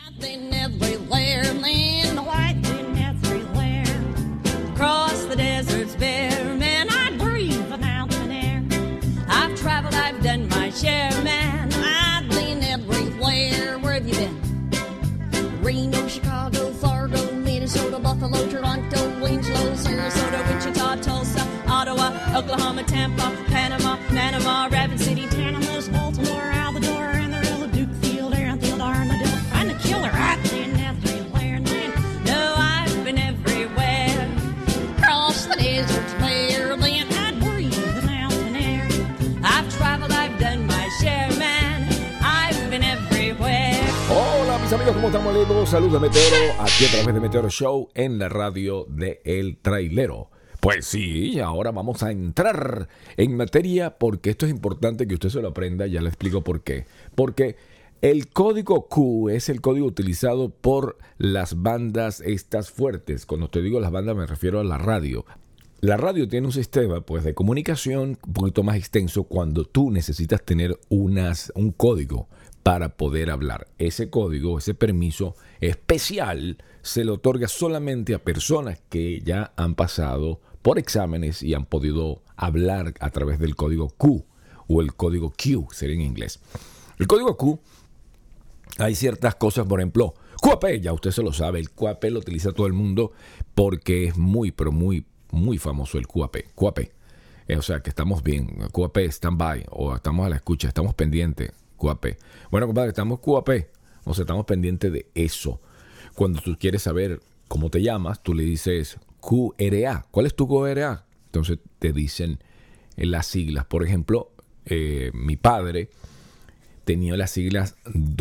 Nothing everywhere, man, white thing everywhere. Across the deserts bare, man, I breathe the mountain air. I've traveled, I've done my share, man, I've been everywhere. Where have you been? Reno, Chicago, Fargo, Minnesota, Buffalo, Toronto, Winslow, Sarasota, Wichita, Tulsa, Ottawa, Oklahoma, Tampa, Panama, Rapid City, Tanamas, Baltimore, Alvador, Amarillo, Dukefield, Aranfield, Armadillo. I'm the killer. I've been everywhere, man. No, I've been everywhere. Cross the deserts bare, then I'd breathe the mountain air. I've traveled, I've done my share, man. I've been everywhere. Hola mis amigos, ¿cómo estamos? Les saluda Meteoro, aquí a través de Meteoro Show en la radio de El Trailero. Pues sí, ahora vamos a entrar en materia porque esto es importante que usted se lo aprenda, ya le explico por qué. Porque el código Q es el código utilizado por las bandas estas fuertes. Cuando te digo las bandas me refiero a la radio. La radio tiene un sistema pues, de comunicación un poquito más extenso cuando tú necesitas tener un código para poder hablar. Ese código, ese permiso especial se le otorga solamente a personas que ya han pasado por exámenes y han podido hablar a través del código Q o el código Q, sería en inglés. El código Q, hay ciertas cosas, por ejemplo, QAP, ya usted se lo sabe, el QAP lo utiliza todo el mundo porque es muy famoso el QAP. QAP, o sea que estamos bien, QAP, stand-by, o estamos a la escucha, estamos pendientes, QAP. Bueno, compadre, estamos QAP, o sea, estamos pendientes de eso. Cuando tú quieres saber cómo te llamas, tú le dices QRA. ¿Cuál es tu QRA? Entonces te dicen las siglas. Por ejemplo, mi padre tenía las siglas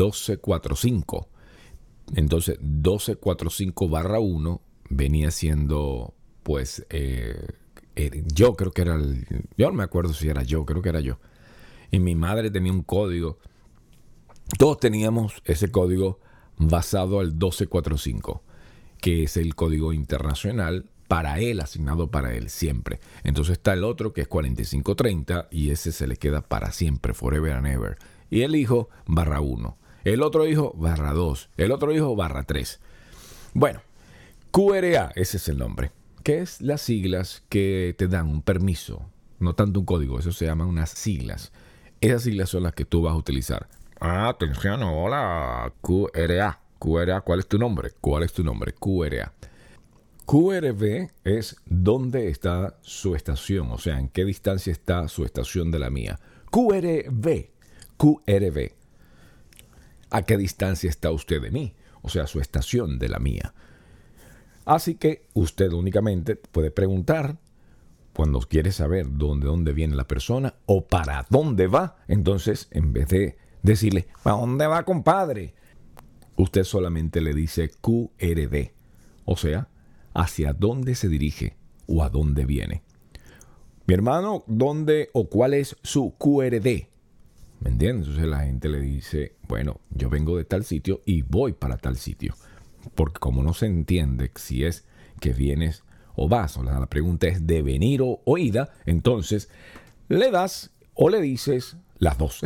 1245. Entonces 1245/1 venía siendo, pues, yo creo que era yo no me acuerdo si era yo, creo que era yo. Y mi madre tenía un código. Todos teníamos ese código basado al 1245. Que es el código internacional para él, asignado para él siempre. Entonces está el otro que es 4530 y ese se le queda para siempre, forever and ever. Y el hijo /1, el otro hijo /2, el otro hijo /3. Bueno, QRA, ese es el nombre, que es las siglas que te dan un permiso, no tanto un código, eso se llaman unas siglas. Esas siglas son las que tú vas a utilizar. Atención, hola, QRA. QRA, ¿cuál es tu nombre? ¿Cuál es tu nombre? QRA. QRV es dónde está su estación, o sea, en qué distancia está su estación de la mía. QRV. QRV. ¿A qué distancia está usted de mí? O sea, su estación de la mía. Así que usted únicamente puede preguntar cuando quiere saber dónde viene la persona o para dónde va. Entonces, en vez de decirle, ¿para dónde va, compadre? Usted solamente le dice QRD, o sea, hacia dónde se dirige o a dónde viene. Mi hermano, ¿dónde o cuál es su QRD? ¿Me entiendes? Entonces la gente le dice, bueno, yo vengo de tal sitio y voy para tal sitio. Porque como no se entiende si es que vienes o vas, o la pregunta es de venir o ida, entonces le das o le dices las dos.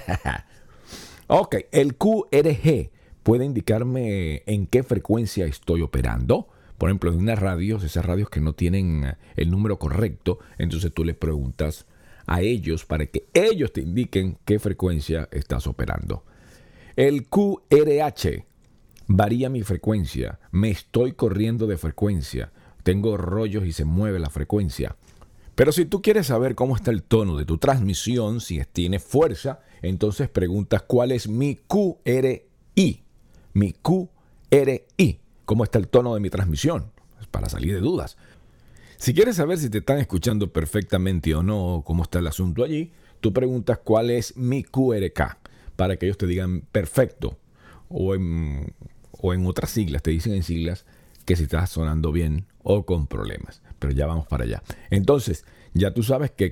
Ok, el QRG puede indicarme en qué frecuencia estoy operando. Por ejemplo, en unas radios, esas radios que no tienen el número correcto, entonces tú le preguntas a ellos para que ellos te indiquen qué frecuencia estás operando. El QRH varía mi frecuencia, me estoy corriendo de frecuencia, tengo rollos y se mueve la frecuencia. Pero si tú quieres saber cómo está el tono de tu transmisión, si tiene fuerza, entonces preguntas cuál es mi QRI. Mi QRI. ¿Cómo está el tono de mi transmisión? Pues para salir de dudas. Si quieres saber si te están escuchando perfectamente o no, cómo está el asunto allí, tú preguntas cuál es mi QRK, para que ellos te digan perfecto. O en otras siglas, te dicen en siglas que si estás sonando bien o con problemas. Pero ya vamos para allá. Entonces, ya tú sabes que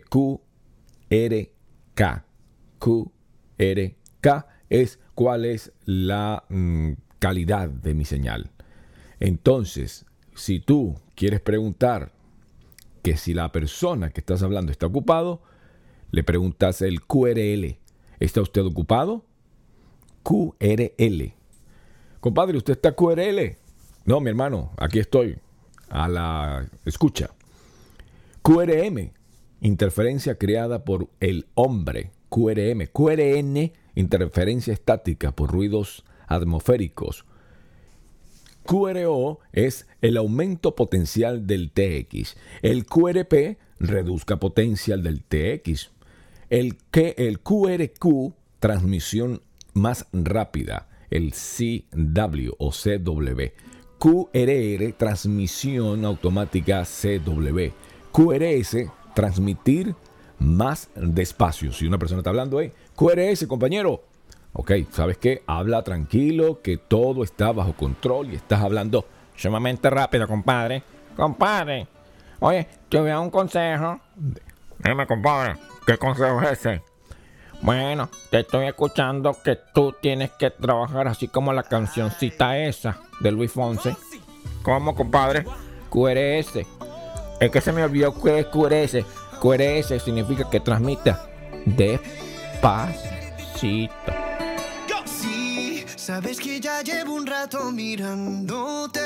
QRK es cuál es la calidad de mi señal. Entonces, si tú quieres preguntar que si la persona que estás hablando está ocupado, le preguntas el QRL. ¿Está usted ocupado? QRL. Compadre, ¿usted está QRL? No, mi hermano, aquí estoy. A la escucha. QRM, interferencia creada por el hombre. QRM. QRN, interferencia estática por ruidos atmosféricos. QRO es el aumento potencial del TX. El QRP, reduzca potencial del TX. El QRQ, transmisión más rápida. El CW o CW. QRR, transmisión automática CW. QRS, transmitir más despacio. Si una persona está hablando, QRS, compañero. Ok, ¿sabes qué? Habla tranquilo, que todo está bajo control y estás hablando sumamente rápido, compadre. Compadre, oye, te voy a dar un consejo. Dime, compadre, ¿qué consejo es ese? Bueno, te estoy escuchando que tú tienes que trabajar así como la cancioncita esa de Luis Fonsi. ¿Cómo, compadre? QRS. Es que se me olvidó que es QRS. QRS significa que transmita despacito. Sí, sabes que ya llevo un rato mirándote.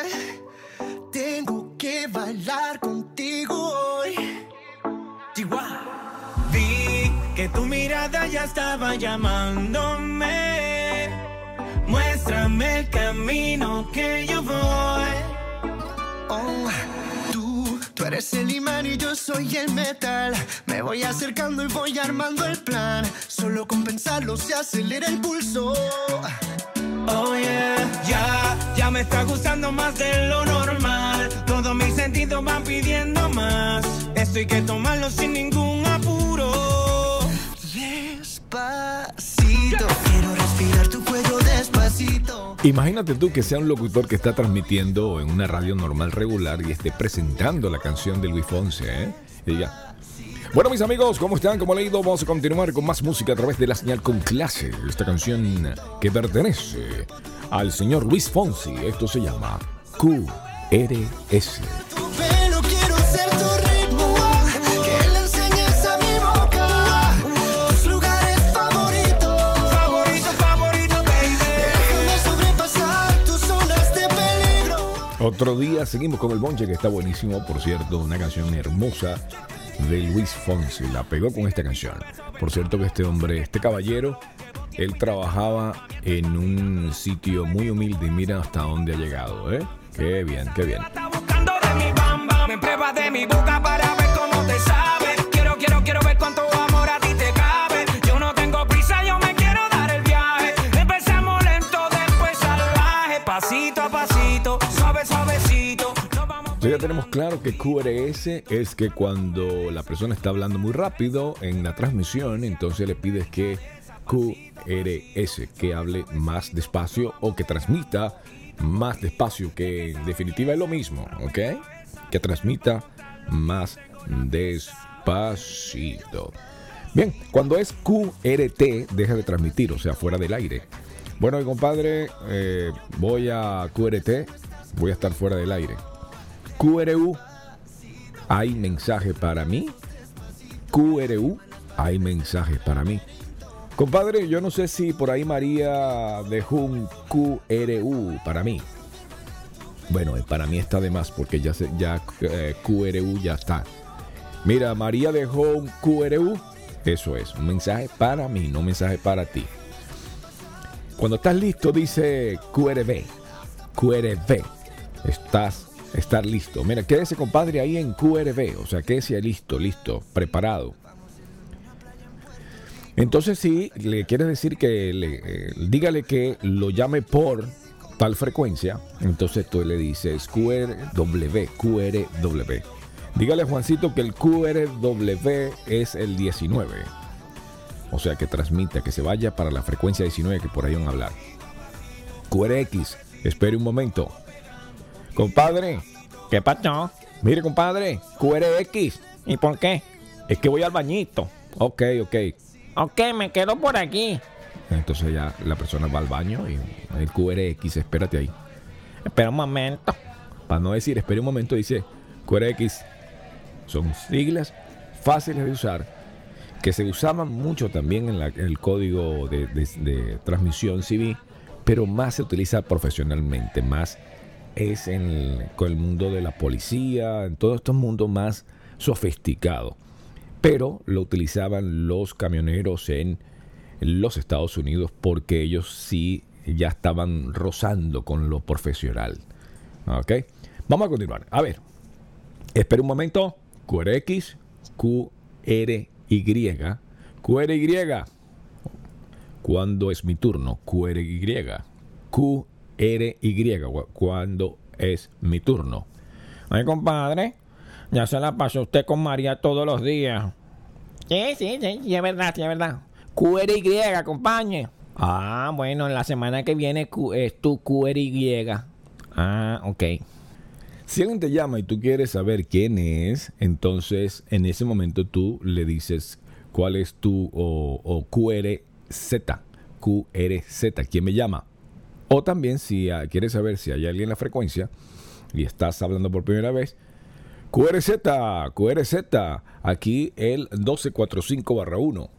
Tengo que bailar contigo hoy. Chihuahua. Vi que tu mirada ya estaba llamándome. Muéstrame el camino que yo voy. Oh, tú eres el imán y yo soy el metal. Me voy acercando y voy armando el plan. Solo con pensarlo se acelera el pulso. Oh yeah, ya me está gustando más de lo normal. Todos mis sentidos van pidiendo más. Esto hay que tomarlo sin ningún apuro. Despacito, quiero respirar tu cuello despacito. Imagínate tú que sea un locutor que está transmitiendo en una radio normal regular y esté presentando la canción de Luis Fonsi, Y ya. Bueno, mis amigos, ¿cómo están? Como he leído, vamos a continuar con más música a través de la señal con clase. Esta canción que pertenece al señor Luis Fonsi. Esto se llama QRS. Otro día seguimos con el bonche, que está buenísimo, por cierto, una canción hermosa de Luis Fonsi. La pegó con esta canción. Por cierto que este hombre, este caballero, él trabajaba en un sitio muy humilde y mira hasta dónde ha llegado, Qué bien, qué bien. Me pruebas de mi boca para ver cómo te sabe. Quiero ver cuánto amor a ti te cabe. Yo no tengo prisa, yo me quiero dar el viaje. Empezamos lento, después salvaje. Pasito a pasito, suavecito. Entonces ya tenemos claro que QRS es que cuando la persona está hablando muy rápido en la transmisión, entonces le pides que QRS, que hable más despacio o que transmita más despacio, que en definitiva es lo mismo, ¿ok? Que transmita más despacito. Bien, cuando es QRT deja de transmitir, o sea, fuera del aire. Bueno, compadre, voy a QRT, voy a estar fuera del aire. QRU, hay mensaje para mí. QRU, hay mensaje para mí. Compadre, yo no sé si por ahí María dejó un QRU para mí. Bueno, para mí está de más porque ya QRU ya está. Mira, María dejó un QRU. Eso es, un mensaje para mí, no un mensaje para ti. Cuando estás listo dice QRV. QRV. Estar listo. Mira, quédese, compadre, ahí en QRV. O sea, quédese listo, preparado. Entonces, si le quieres decir que dígale que lo llame por tal frecuencia, entonces tú le dices QRW. Dígale a Juancito que el QRW es el 19. O sea, que transmita, que se vaya para la frecuencia 19 que por ahí van a hablar. QRX, espere un momento. Compadre, ¿qué pasó? Mire, compadre, QRX. ¿Y por qué? Es que voy al bañito. Ok, me quedo por aquí. Entonces ya la persona va al baño y el QRX, espérate ahí. Espera un momento. Para no decir espera un momento, dice QRX. Son siglas fáciles de usar, que se usaban mucho también en el código de transmisión CB, pero más se utiliza profesionalmente, más es con el mundo de la policía, en todos estos mundos más sofisticados. Pero lo utilizaban los camioneros en los Estados Unidos porque ellos sí ya estaban rozando con lo profesional. ¿Ok? Vamos a continuar. A ver, espera un momento. QRX, QRY, QRY. ¿Cuándo es mi turno? QRY, QRY. ¿Cuándo es mi turno? Ay, compadre, ya se la pasó usted con María todos los días. Sí, es verdad. QRY, compañe. Ah, bueno, la semana que viene es tu QRY. Ah, ok. Si alguien te llama y tú quieres saber quién es, entonces en ese momento tú le dices cuál es tu o QRZ, ¿quién me llama? O también si quieres saber si hay alguien en la frecuencia y estás hablando por primera vez, QRZ, aquí el 1245/1.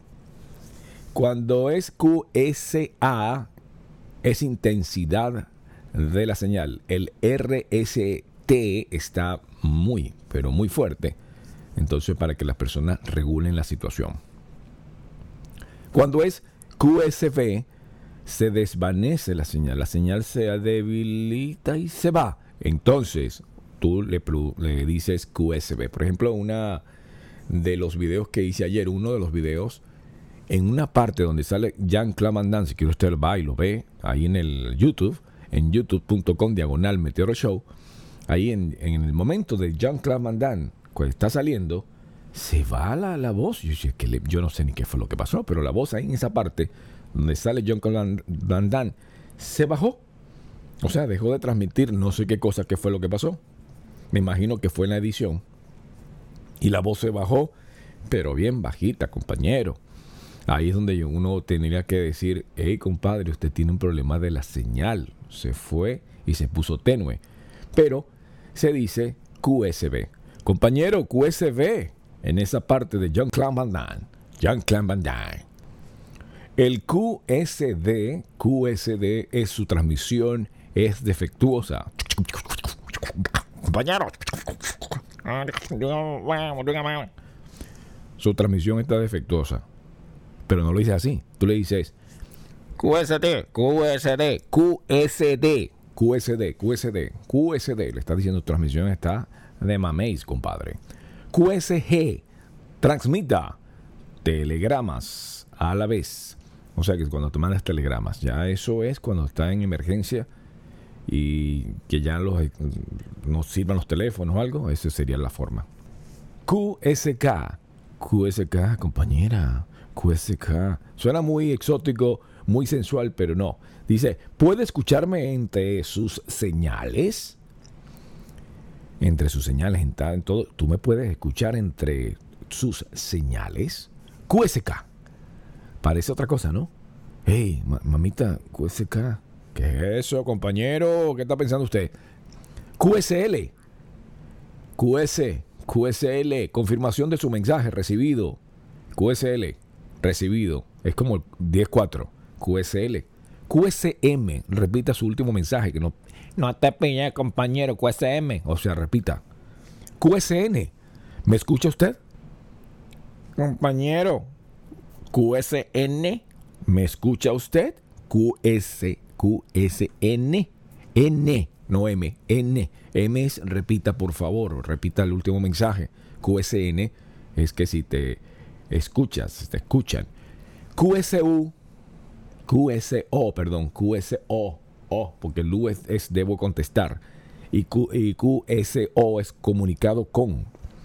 Cuando es QSA, es intensidad de la señal. El RST está muy, pero muy fuerte. Entonces, para que las personas regulen la situación. Cuando es QSV, se desvanece la señal se debilita y se va. Entonces, tú le dices QSV. Por ejemplo, uno de los videos que hice ayer, en una parte donde sale Jean-Claude Van Damme, si quiere usted va y lo ve, ahí en el YouTube, en youtube.com/Meteoro Show, ahí en el momento de Jean-Claude Van Damme, cuando está saliendo, se va la voz. Yo no sé ni qué fue lo que pasó, pero la voz ahí en esa parte donde sale Jean-Claude Van Damme se bajó. O sea, dejó de transmitir, no sé qué cosa, qué fue lo que pasó. Me imagino que fue en la edición. Y la voz se bajó, pero bien bajita, compañero. Ahí es donde uno tendría que decir, hey, compadre, usted tiene un problema de la señal. Se fue y se puso tenue. Pero se dice QSV. Compañero, QSV. En esa parte de Jean-Claude Van Damme. Jean-Claude Van Damme. El QSD es su transmisión, es defectuosa. Compañero. Su transmisión está defectuosa. Pero no lo dices así. Tú le dices QSD. Le está diciendo transmisión está de mameis, compadre. QSG. Transmita telegramas a la vez. O sea que cuando te mandas telegramas, ya eso es cuando está en emergencia y que ya no sirvan los teléfonos o algo. Esa sería la forma. QSK, compañera. QSK. Suena muy exótico, muy sensual, pero no. Dice, ¿puede escucharme entre sus señales? Entre sus señales, en todo. ¿Tú me puedes escuchar entre sus señales? QSK. Parece otra cosa, ¿no? Hey, mamita, QSK. ¿Qué es eso, compañero? ¿Qué está pensando usted? QSL. QSL. Confirmación de su mensaje recibido. QSL. Recibido. Es como el 10-4. QSL. QSM. Repita su último mensaje. Que no te pille, compañero. QSM. O sea, repita. QSN. ¿Me escucha usted? Compañero. QSN. ¿Me escucha usted? QSN. N. No M. N. M es repita, por favor. Repita el último mensaje. QSN es que si te escuchas, te escuchan. QSO, porque el U es debo contestar. Y QSO es comunicado con.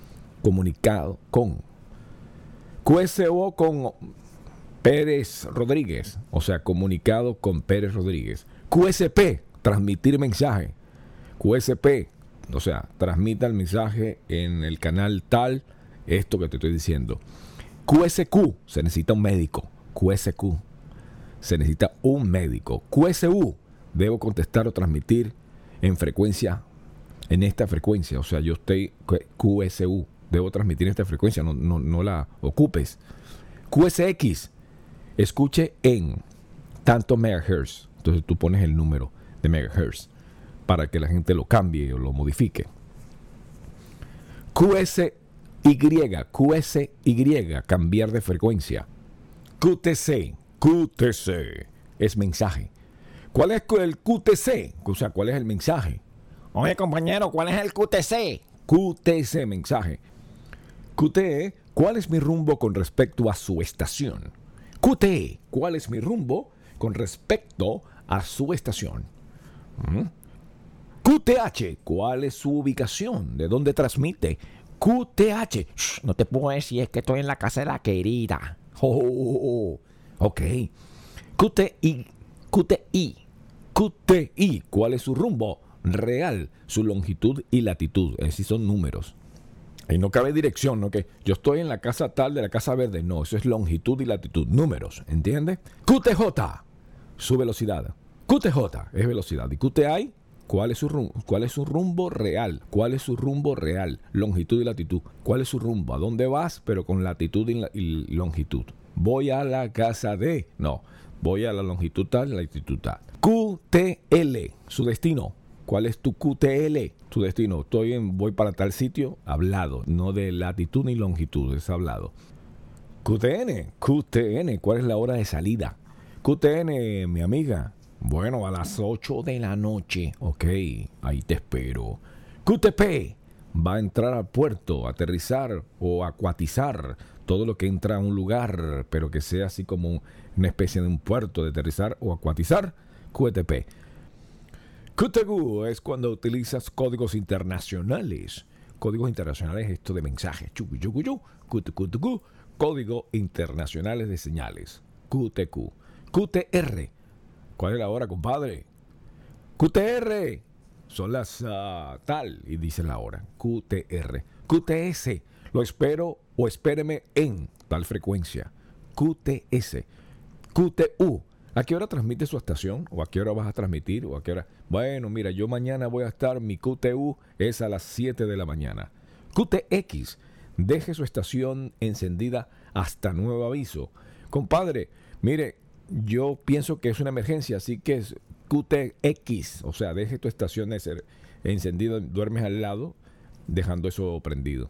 QSO con Pérez Rodríguez, o sea, comunicado con Pérez Rodríguez. QSP, transmitir mensaje. QSP, o sea, transmita el mensaje en el canal tal, esto que te estoy diciendo. QSQ, se necesita un médico. QSQ, se necesita un médico. QSU, debo contestar o transmitir en frecuencia, en esta frecuencia. O sea, yo estoy QSU, debo transmitir en esta frecuencia, no la ocupes. QSX, escuche en tantos megahertz. Entonces tú pones el número de megahertz para que la gente lo cambie o lo modifique. QSY, cambiar de frecuencia. QTC es mensaje. ¿Cuál es el QTC? O sea, ¿cuál es el mensaje? Oye, compañero, ¿cuál es el QTC? QTC, mensaje. QTE, ¿cuál es mi rumbo con respecto a su estación? QTE, ¿cuál es mi rumbo con respecto a su estación? QTH, ¿cuál es su ubicación? ¿De dónde transmite? QTH, no te puedo decir, es que estoy en la casa de la querida. Ok. QTI, ¿cuál es su rumbo real? Su longitud y latitud, es decir, son números. Ahí no cabe dirección, ¿no? Que yo estoy en la casa tal de la casa verde. No, eso es longitud y latitud, números, ¿entiendes? QTJ, su velocidad. QTJ es velocidad. Y QTI, ¿cuál es su rumbo real? ¿Cuál es su rumbo real? Longitud y latitud. ¿Cuál es su rumbo? ¿A dónde vas? Pero con latitud y longitud. Voy a la casa de... No, voy a la longitud tal, la latitud tal. QTL, su destino. ¿Cuál es tu QTL? Tu destino. Voy para tal sitio, hablado. No de latitud ni longitud, es hablado. QTN, ¿cuál es la hora de salida? QTN, mi amiga. Bueno, a las 8 de la noche. Ok, ahí te espero. QTP, va a entrar al puerto, aterrizar o acuatizar. Todo lo que entra a un lugar, pero que sea así como una especie de un puerto de aterrizar o acuatizar. QTP. QTQ es cuando utilizas códigos internacionales. Códigos internacionales, esto de mensajes. QTQ, código internacionales de señales. QTQ. QTR. ¿Cuál es la hora, compadre? QTR. Son las tal. Y dice la hora. QTR. QTS. Lo espero o espéreme en tal frecuencia. QTS. QTU. ¿A qué hora transmite su estación? ¿O a qué hora vas a transmitir? ¿O a qué hora? Bueno, mira, yo mañana voy a estar, mi QTU es a las 7 de la mañana. QTX, deje su estación encendida hasta nuevo aviso. Compadre, mire, yo pienso que es una emergencia, así que es QTX, o sea, deje tu estación encendida, duermes al lado, dejando eso prendido.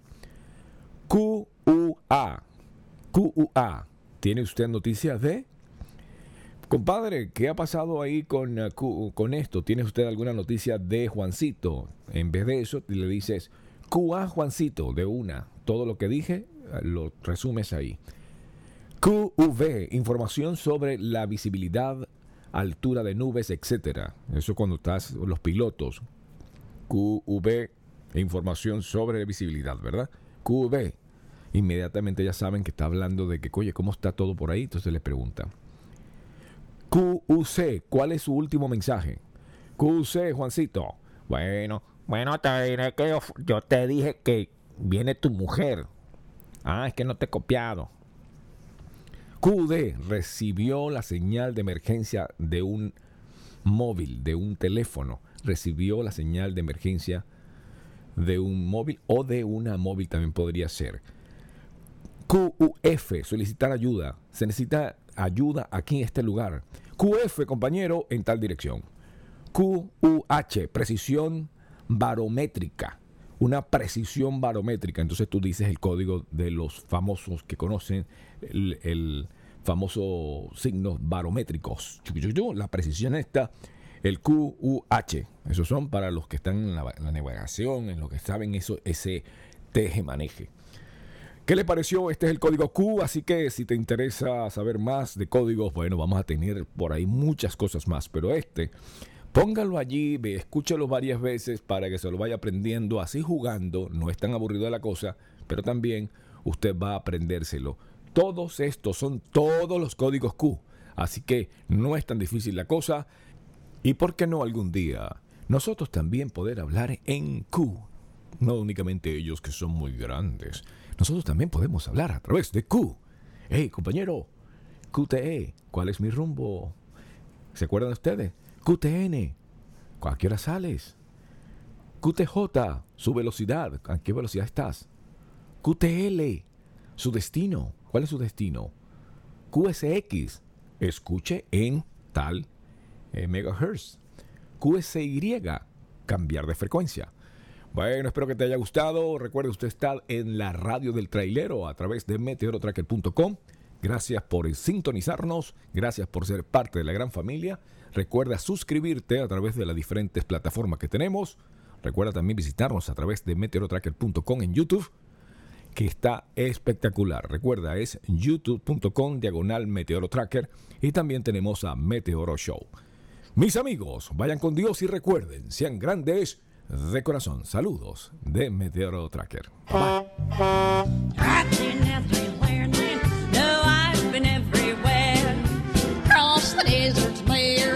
QUA, ¿tiene usted noticias de...? Compadre, ¿qué ha pasado ahí con esto? ¿Tiene usted alguna noticia de Juancito? En vez de eso, le dices QA Juancito de una. Todo lo que dije lo resumes ahí. QV, información sobre la visibilidad, altura de nubes, etcétera. Eso cuando estás los pilotos. QV, información sobre visibilidad, ¿verdad? QV, inmediatamente ya saben que está hablando de que, oye, ¿cómo está todo por ahí? Entonces le preguntan. QUC, ¿cuál es su último mensaje? QUC, Juancito. Bueno, te diré que yo te dije que viene tu mujer. Es que no te he copiado. QD, recibió la señal de emergencia de un móvil, de un teléfono. Recibió la señal de emergencia de un móvil o de una móvil también podría ser. QUF, solicitar ayuda. Se necesita ayuda aquí en este lugar. QF, compañero, en tal dirección. QUH, precisión barométrica. Una precisión barométrica. Entonces tú dices el código de los famosos que conocen el famoso signos barométricos. La precisión está, el QUH. Esos son para los que están en la navegación, en los que saben eso, ese teje-maneje. ¿Qué le pareció? Este es el código Q, así que si te interesa saber más de códigos, bueno, vamos a tener por ahí muchas cosas más, pero póngalo allí, escúchalo varias veces para que se lo vaya aprendiendo, así jugando, no es tan aburrido la cosa, pero también usted va a aprendérselo. Todos estos son todos los códigos Q, así que no es tan difícil la cosa, y por qué no algún día nosotros también poder hablar en Q, no únicamente ellos que son muy grandes. Nosotros también podemos hablar a través de Q. Hey, compañero, QTE, ¿cuál es mi rumbo? ¿Se acuerdan ustedes? QTN, ¿a qué hora sales? QTJ, su velocidad, ¿a qué velocidad estás? QTL, su destino, ¿cuál es su destino? QSX, escuche en tal megahertz. QSY, cambiar de frecuencia. Bueno, espero que te haya gustado. Recuerde, usted está en la radio del trailero a través de meteorotracker.com. Gracias por sintonizarnos. Gracias por ser parte de la gran familia. Recuerda suscribirte a través de las diferentes plataformas que tenemos. Recuerda también visitarnos a través de meteorotracker.com en YouTube, que está espectacular. Recuerda, es youtube.com/meteorotracker, y también tenemos a Meteoro Show. Mis amigos, vayan con Dios y recuerden, sean grandes de corazón. Saludos de Meteoro Tracker. Bye. I've been everywhere, man. No, I've been everywhere. Across the deserts bare.